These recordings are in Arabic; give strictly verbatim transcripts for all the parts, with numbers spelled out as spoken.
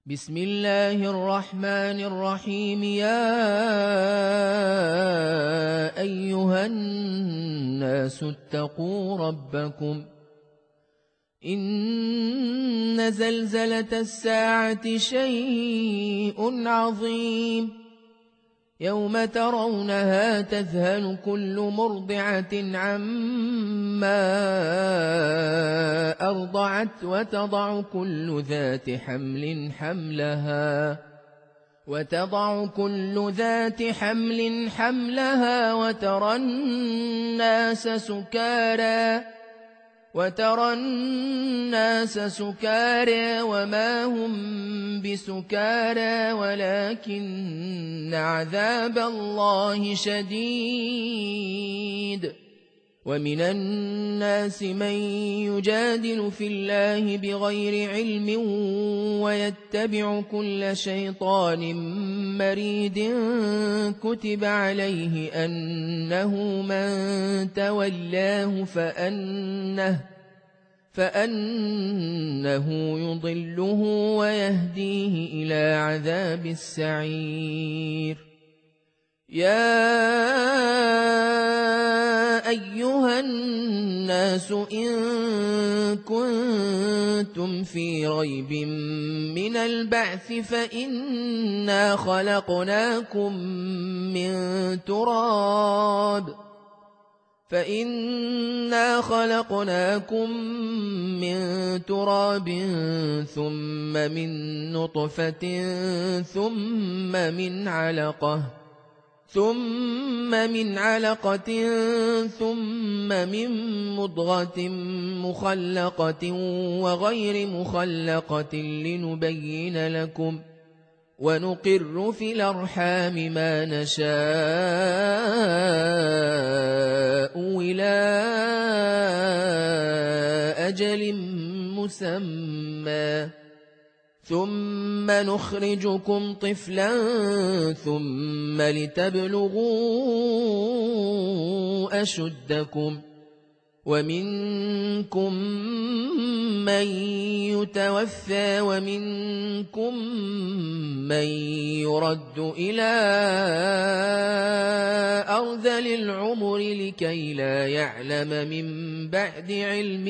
بسم الله الرحمن الرحيم يا أيها الناس اتقوا ربكم إن زلزلة الساعة شيء عظيم يوم ترونها تذهل كل مرضعة عما أرضعت وتضع كل ذات حمل حملها وتضع كل ذات حمل حملها وترى الناس سكارى وترى الناس سكارى وما هم بسكارى ولكن عذاب الله شديد ومن الناس من يجادل في الله بغير علم ويتبع كل شيطان مريد كتب عليه أنه من تولاه فأنه فأنه يضله ويهديه إلى عذاب السعير يا أيها الناس إن كنتم في ريب من البعث فإنا خلقناكم من تراب فإنا خلقناكم من تراب ثم من نطفة ثم من علقة ثم من علقة ثم من مضغة مخلقة وغير مخلقة لنبين لكم ونقر في الأرحام ما نشاء إلى أجل مسمى ثم نخرجكم طفلا ثم لتبلغوا أشدكم ومنكم من يتوفى ومنكم من يرد إلى أرذل العمر لكي لا يعلم من بعد علم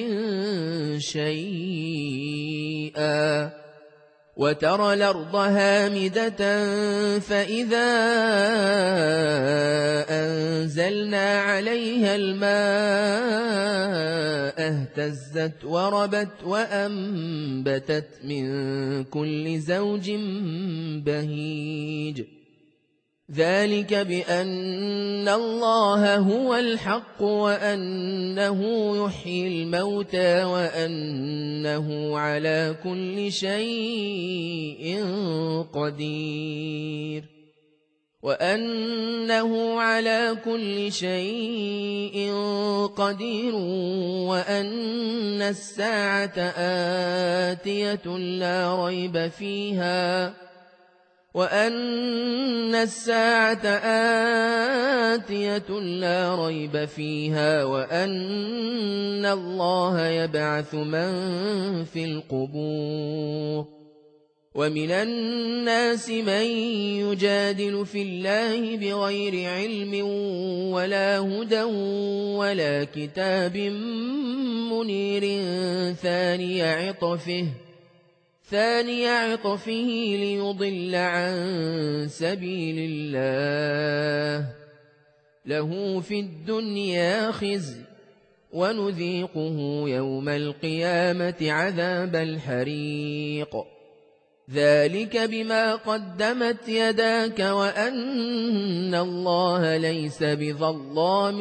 شيئا وترى الأرض هامدة فإذا أنزلنا عليها الماء اهتزت وربت وأنبتت من كل زوج بهيج ذلك بأن الله هو الحق وأنه يحيي الموتى وأنه على كل شيء قدير وأنه على كل شيء قدير وأن الساعة آتية لا ريب فيها وأن الساعة آتية لا ريب فيها وأن الله يبعث من في القبور ومن الناس من يجادل في الله بغير علم ولا هدى ولا كتاب منير ثاني عطفه ثاني عطفه ليضل عن سبيل الله له في الدنيا خزي ونذيقه يوم القيامة عذاب الحريق ذلك بما قدمت يداك وأن الله ليس بظلام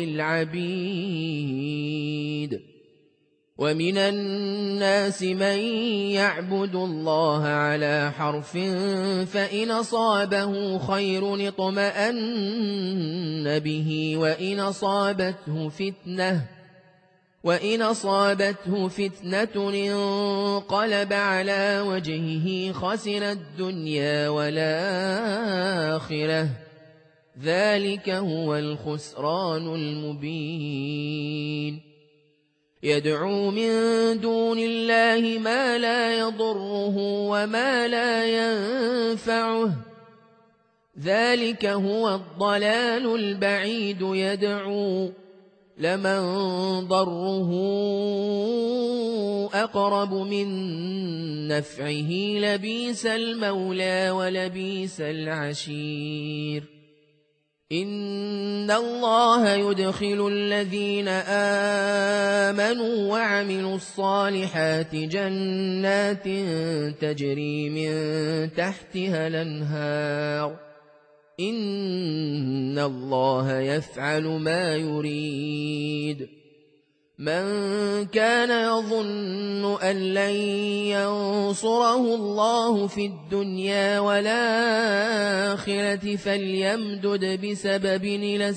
للعبيد ومن الناس من يعبد الله على حرف فإن أصابه خير اطمأن به وإن أصابته فتنة وإن أصابته فتنة انقلب على وجهه خسر الدنيا والآخرة ذلك هو الخسران المبين يدعو من دون الله ما لا يضره وما لا ينفعه ذلك هو الضلال البعيد يدعو لمن ضره أقرب من نفعه لبيس المولى ولبيس العشير إن الله يدخل الذين آمنوا وعملوا الصالحات جنات تجري من تحتها الأنهار إن الله يفعل ما يريد من كان يظن أن لن ينصره الله في الدنيا والآخرة فليمدد بسبب إلى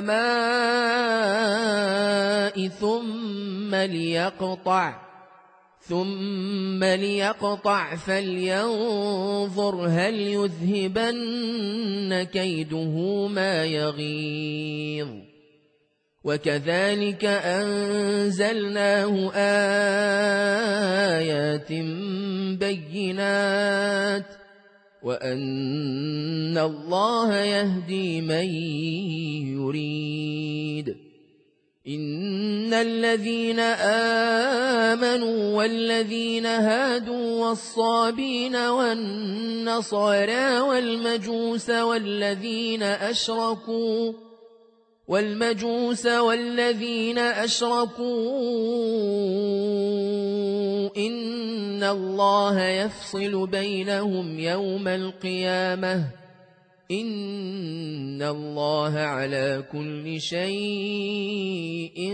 السماء ثم ليقطع ثم ليقطع فلينظر هل يذهبن كيده ما يغيظ وكذلك أنزلناه آيات بينات وأن الله يهدي من يريد إن الذين آمنوا والذين هادوا والصابين والنصارى والمجوس والذين أشركوا والمجوس والذين أشركوا إن الله يفصل بينهم يوم القيامة إن الله على كل شيء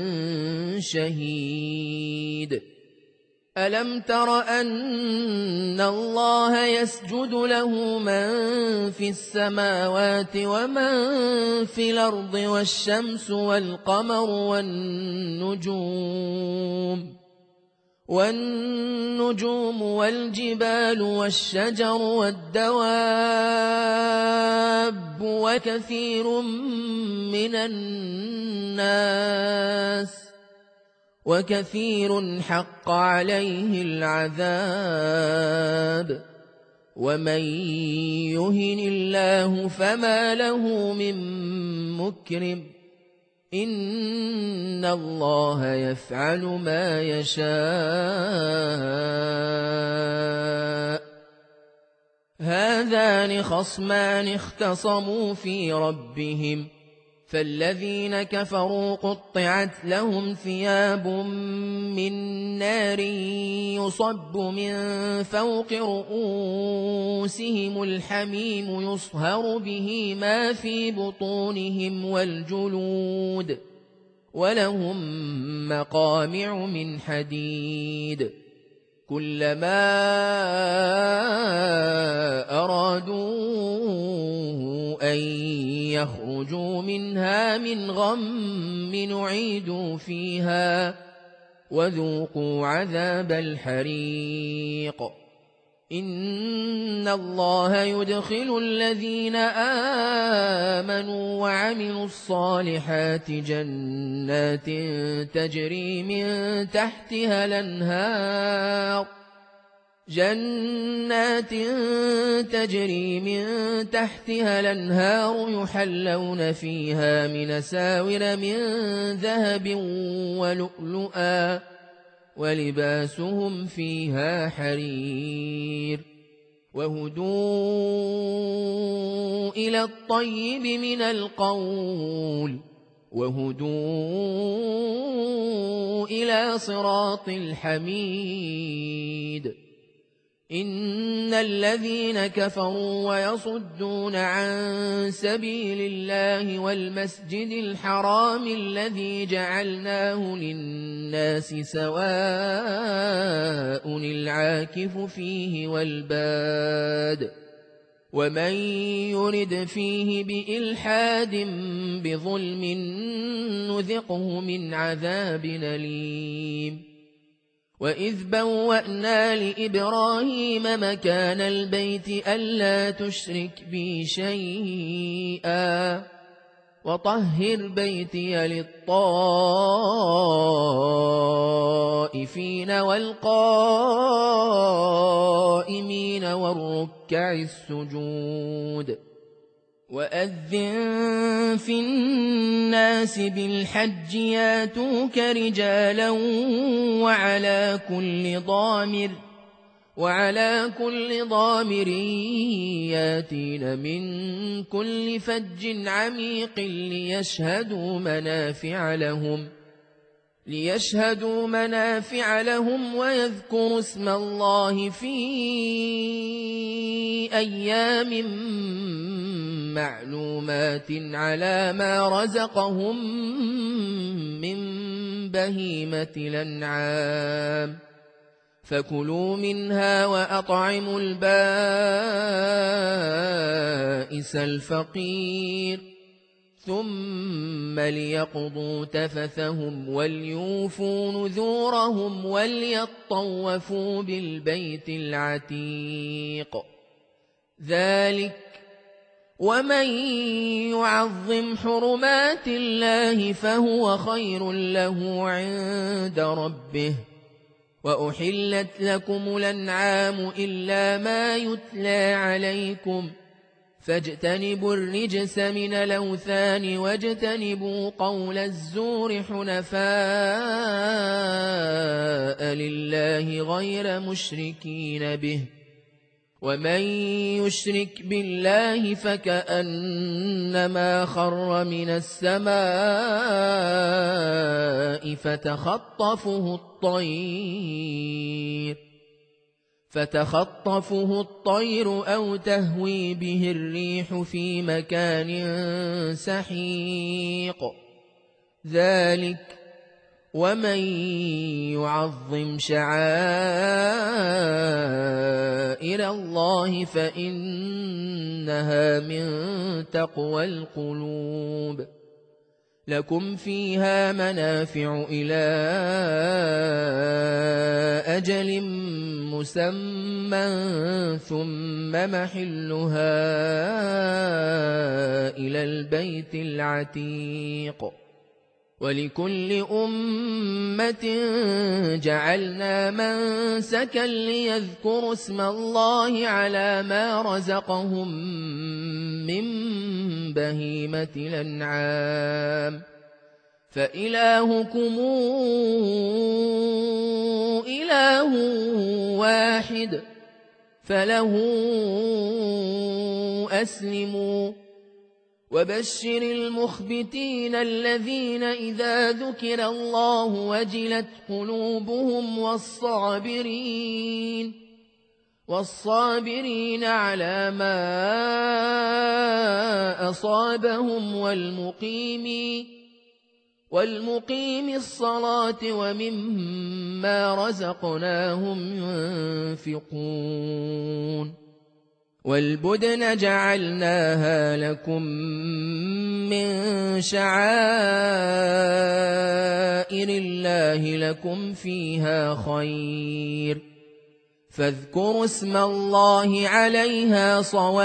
شهيد ألم تر أن الله يسجد له من في السماوات ومن في الأرض والشمس والقمر والنجوم والنجوم والجبال والشجر والدواب وكثير من الناس وكثير حق عليه العذاب ومن يهن الله فما له من مكرم إن الله يفعل ما يشاء هذان خصمان اختصموا في ربهم فالذين كفروا قطعت لهم ثياب من نار يصب من فوق رؤوسهم الحميم يصهر به ما في بطونهم والجلود ولهم مقامع من حديد كلما أرادوا أن يخرجوا منها من غم نعيدوا فيها وذوقوا عذاب الحريق إن الله يدخل الذين آمنوا وعملوا الصالحات جنات تجري من تحتها الأنهار جنات تجري من تحتها الأنهار يحلون فيها من ساور من ذهب ولؤلؤا ولباسهم فيها حرير وهدوا إلى الطيب من القول وهدوا إلى صراط الحميد إن الذين كفروا ويصدون عن سبيل الله والمسجد الحرام الذي جعلناه للناس سواء العاكف فيه والباد ومن يرد فيه بإلحاد بظلم نذقه من عذاب أليم وإذ بوأنا لإبراهيم مكان البيت ألا تشرك بي شيئا وطهر بيتي للطائفين والقائمين والركع السجود وأذن في الناس بالحج ياتوك رجالا وعلى كل ضامر وعلى كل ضامر ياتين من كل فج عميق ليشهدوا منافع لهم ليشهدوا منافع لهم ويذكروا اسم الله في أيام معلومات على ما رزقهم من بهيمة الأنعام فكلوا منها وأطعموا البائس الفقير ثم ليقضوا تفثهم وليوفوا نذورهم وليطوفوا بالبيت العتيق ذلك ومن يعظم حرمات الله فهو خير له عند ربه وأحلت لكم الأنعام إلا ما يتلى عليكم فاجتنبوا الرجس من الأوثان واجتنبوا قول الزور حنفاء لله غير مشركين به ومن يشرك بالله فكأنما خر من السماء فتخطفه الطير فتخطفه الطير أو تهوي به الريح في مكان سحيق ذلك ومن يعظم شعائر الله فإنها من تقوى القلوب لكم فيها منافع إلى أجل مسمى ثم محلها إلى البيت العتيق ولكل أمة جعلنا منسكا ليذكروا اسم الله على ما رزقهم من بهيمة الأنعام فإلهكم إله واحد فله أسلموا وبشر المخبتين الذين إذا ذكر الله وجلت قلوبهم والصابرين والصابرين على ما أصابهم والمقيم والمقيم الصلاة ومما رزقناهم ينفقون والبدن جعلناها لكم من شعائر الله لكم فيها خير فاذكروا اسم الله عليها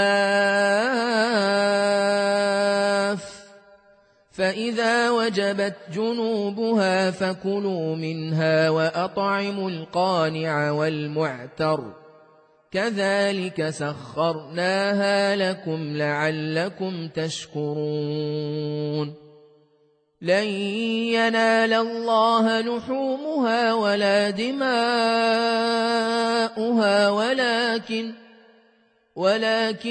صواف فإذا وجبت جنوبها فكلوا منها وأطعموا القانع والمعتر كذلك سخرناها لكم لعلكم تشكرون لن ينال الله لحومها ولا دماؤها ولكن ولكن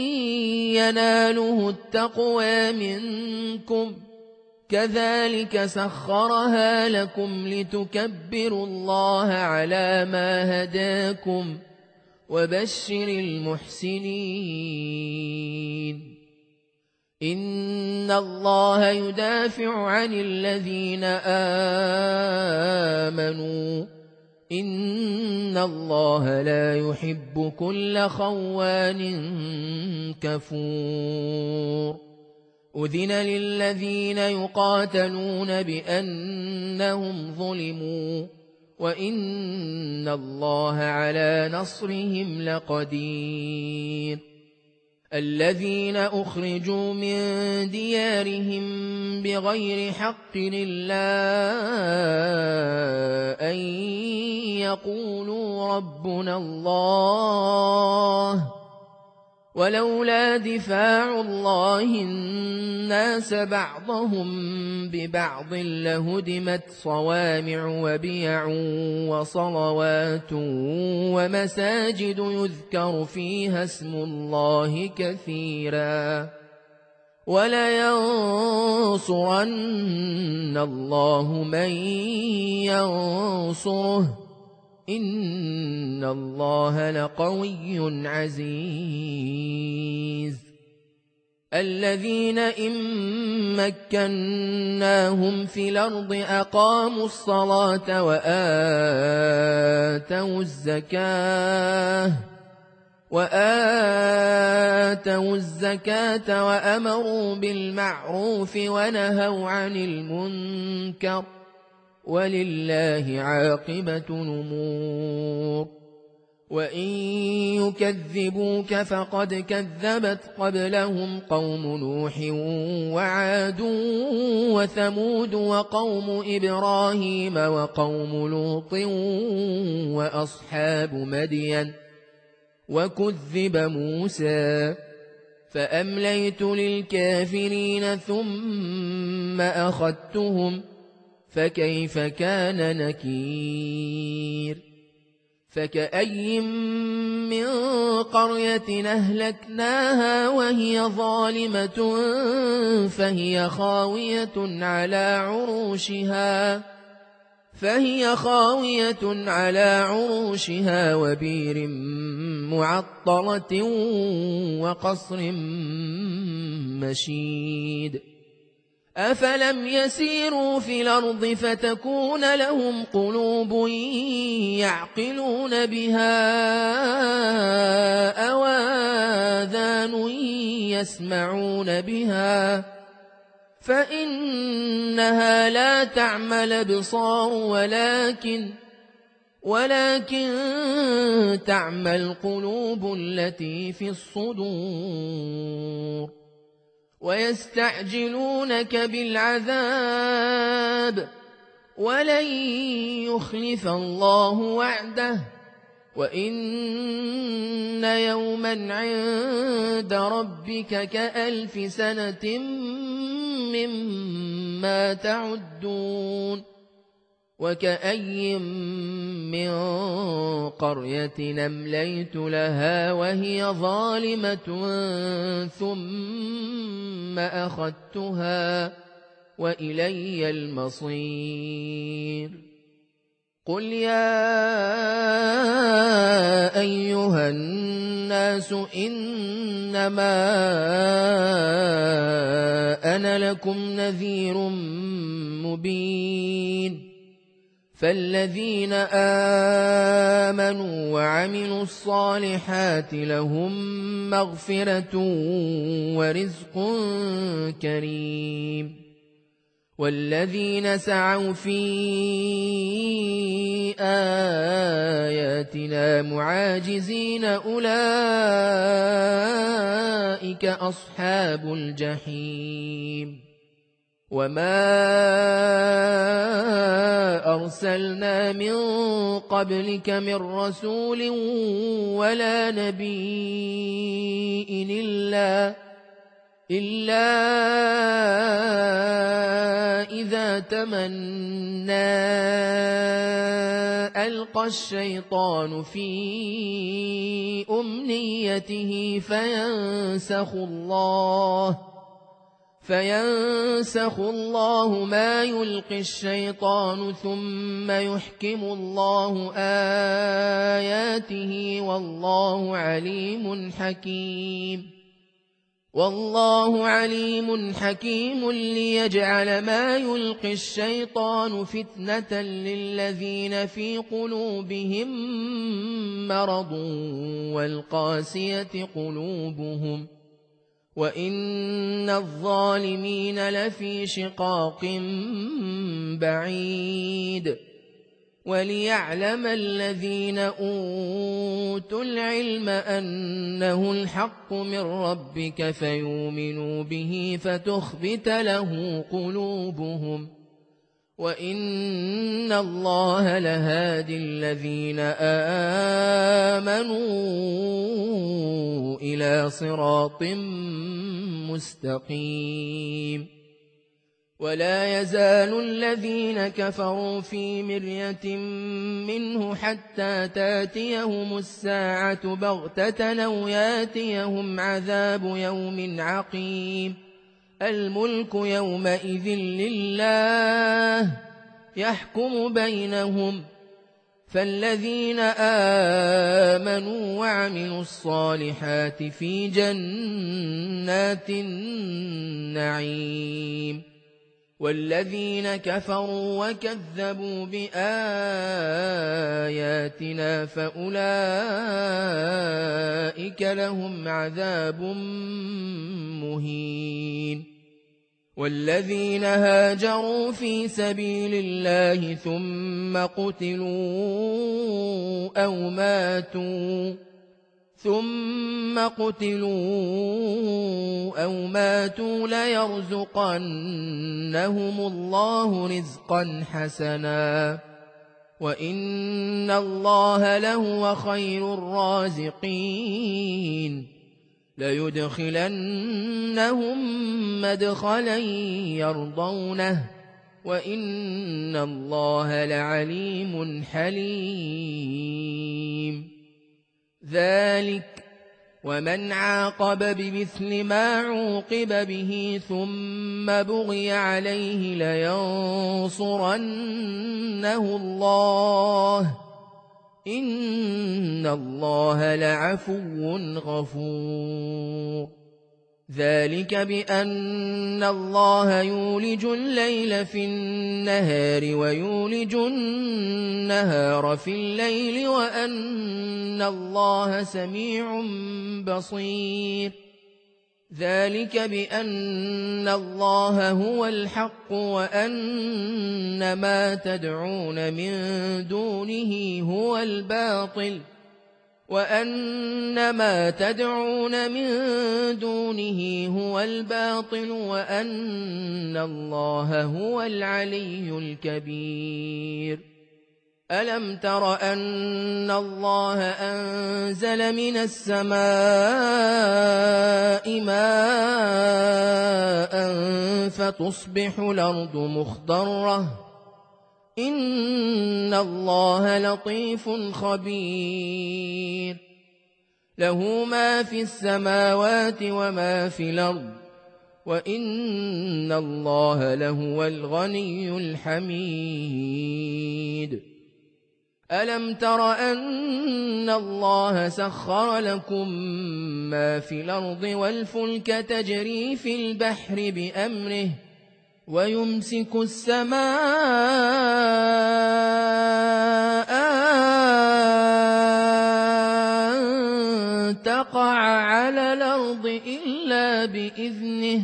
يناله التقوى منكم كذلك سخرها لكم لتكبروا الله على ما هداكم وبشر المحسنين إن الله يدافع عن الذين آمنوا إن الله لا يحب كل خوان كفور أذن للذين يقاتلون بأنهم ظلموا وإن الله على نصرهم لقدير الذين أخرجوا من ديارهم بغير حق إلا أن يقولوا ربنا الله ولولا دفاع الله الناس بعضهم ببعض لهدمت صوامع وبيع وصلوات ومساجد يذكر فيها اسم الله كثيرا ولينصرن الله من ينصره إن الله لقوي عزيز الذين إن مكناهم في الأرض أقاموا الصلاة وآتوا الزكاة وآتوا الزكاة وأمروا بالمعروف ونهوا عن المنكر ولله عاقبة الأمور وإن يكذبوك فقد كذبت قبلهم قوم نوح وعاد وثمود وقوم إبراهيم وقوم لوط وأصحاب مدين وكذب موسى فأمليت للكافرين ثم أخذتهم فكيف كان نكير فكأي من قرية أهلكناها وهي ظالمة فهي خاوية على عروشها فهي خاوية على عروشها وبير معطلة وقصر مشيد أفلم يسيروا في الأرض فتكون لهم قلوب يعقلون بها أو آذان يسمعون بها فإنها لا تعمى الأبصار ولكن ولكن تعمى القلوب التي في الصدور ويستعجلونك بالعذاب ولن يخلف الله وعده وإن يوما عند ربك كألف سنة مما تعدون وكأي من قرية أمليت لها وهي ظالمة ثم أخذتها وإلي المصير قل يا أيها الناس إنما أنا لكم نذير مبين فالذين آمنوا وعملوا الصالحات لهم مغفرة ورزق كريم والذين سعوا في آياتنا معاجزين أولئك أصحاب الجحيم وما أرسلنا من قبلك من رسول ولا نبي إلا إلا إذا تمنى ألقى الشيطان في أمنيته فينسخ الله فينسخ الله ما يلقي الشيطان ثم يحكم الله آياته والله عليم حكيم والله عليم حكيم ليجعل ما يلقي الشيطان فتنة للذين في قلوبهم مرض والقاسية قلوبهم وإن الظالمين لفي شقاق بعيد وليعلم الذين أوتوا العلم أنه الحق من ربك فيؤمنوا به فتخبت له قلوبهم وإن الله لهادي الذين آمنوا إلى صراط مستقيم ولا يزال الذين كفروا في مرية منه حتى تاتيهم الساعة بغتة أو ياتيهم عذاب يوم عقيم الملك يومئذ لله يحكم بينهم فالذين آمنوا وعملوا الصالحات في جنات النعيم والذين كفروا وكذبوا بآياتنا فأولئك لهم عذاب مهين والذين هاجروا في سبيل الله ثم قتلوا أو ماتوا ثم قتلوا أو ماتوا ليرزقنهم الله رزقا حسنا وإن الله لهو خير الرازقين ليدخلنهم مدخلا يرضونه وإن الله لعليم حليم ذلك ومن عاقب بمثل ما عوقب به ثم بغي عليه لينصرنه الله إن الله لعفو غفور ذلك بأن الله يولج الليل في النهار ويولج النهار في الليل وأن الله سميع بصير ذلك بأن الله هو الحق وأن ما تدعون من دونه هو الباطل وأن ما تدعون من دونه هو الباطل وأن الله هو العلي الكبير ألم تر أن الله أنزل من السماء ماء فتصبح الأرض مخضرة إن الله لطيف خبير له ما في السماوات وما في الأرض وإن الله لهو الغني الحميد ألم تر أن الله سخر لكم ما في الأرض والفلك تجري في البحر بأمره ويمسك السماء أن تقع على الأرض إلا بإذنه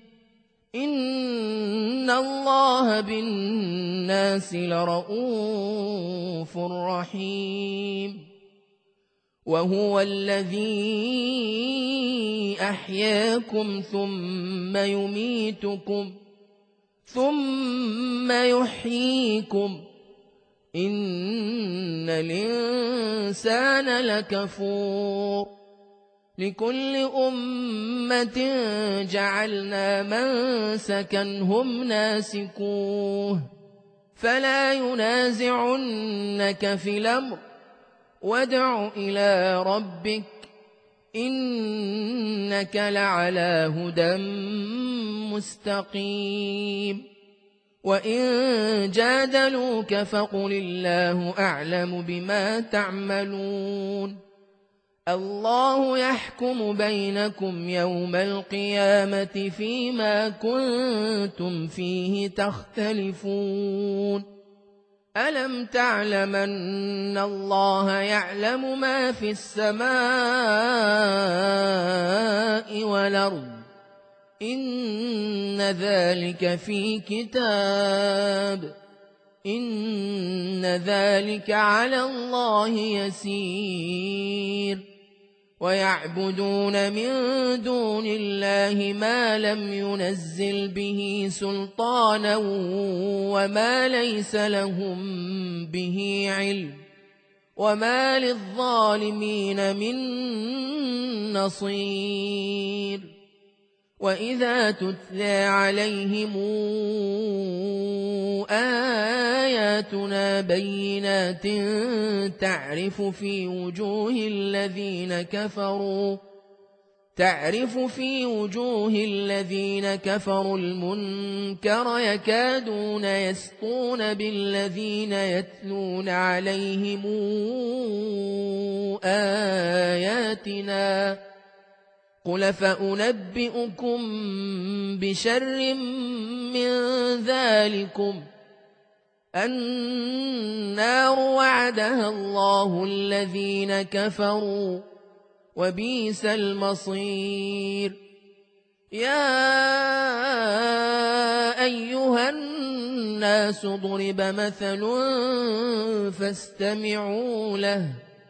إن الله بالناس لرؤوف رحيم وهو الذي أحياكم ثم يميتكم ثم يحييكم إن الإنسان لكفور لكل أمة جعلنا منسكا هم ناسكوه فلا ينازعنك في الأمر وادع إلى ربك إنك لعلى هدى مستقيم وإن جادلوك فقل الله أعلم بما تعملون الله يحكم بينكم يوم القيامة فيما كنتم فيه تختلفون ألم تعلم أن الله يعلم ما في السماء والأرض إن ذلك في كتاب إن ذلك على الله يسير ويعبدون من دون الله ما لم ينزل به سلطانا وما ليس لهم به علم وما للظالمين من نصير وإذا تتلى عليهم آياتنا بينات تعرف في وجوه الذين كفروا تعرف في وجوه الذين كفروا المنكر يكادون يسطون بالذين يتلون عليهم آياتنا قل فأنبئكم بشر من ذلكم النار وعدها الله الذين كفروا وبئس المصير يا أيها الناس ضرب مثل فاستمعوا له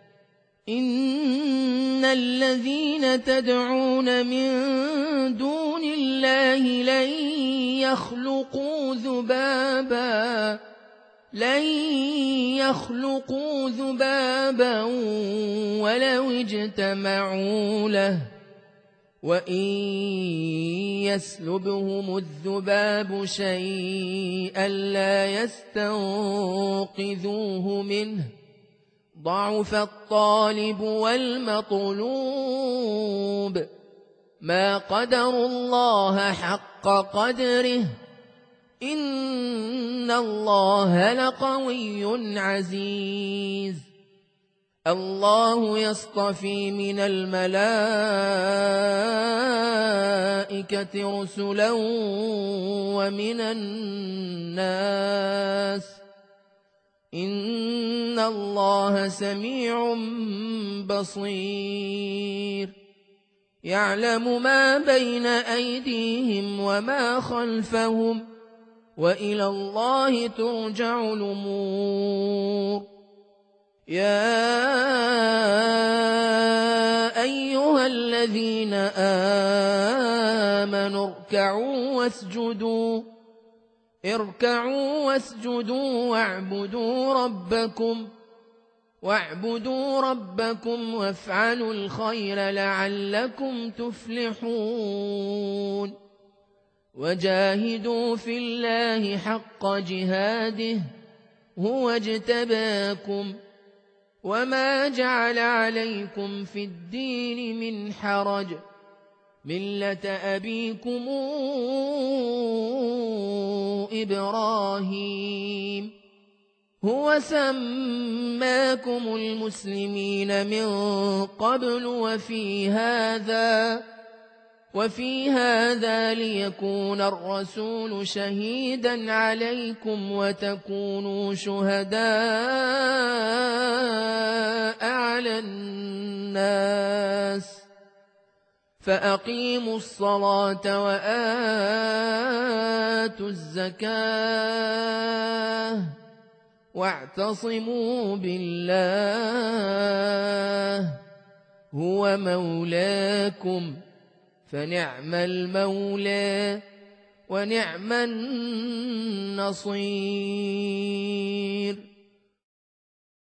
إن الذين تدعون من دون الله لن يخلقوا ذبابا لن يخلقوا ذبابا ولو اجتمعوا له وإن يسلبهم الذباب شيئا لا يستنقذوه منه ضعف الطالب والمطلوب ما قدروا الله حق قدره إن الله لقوي عزيز الله يصطفي من الملائكة رسلا ومن الناس إن الله سميع بصير يعلم ما بين أيديهم وما خلفهم وإلى الله ترجع الأمور يا أيها الذين آمنوا اركعوا واسجدوا اركعوا واسجدوا واعبدوا ربكم واعبدوا ربكم وافعلوا الخير لعلكم تفلحون وجاهدوا في الله حق جهاده هو اجتباكم وما جعل عليكم في الدين من حرج ملة أبيكم إبراهيم هو سماكم المسلمين من قبل وفي هذا وفي هذا ليكون الرسول شهيدا عليكم وتكونوا شهداء على الناس فأقيموا الصلاة وآتوا الزكاة واعتصموا بالله هو مولاكم فنعم المولى ونعم النصير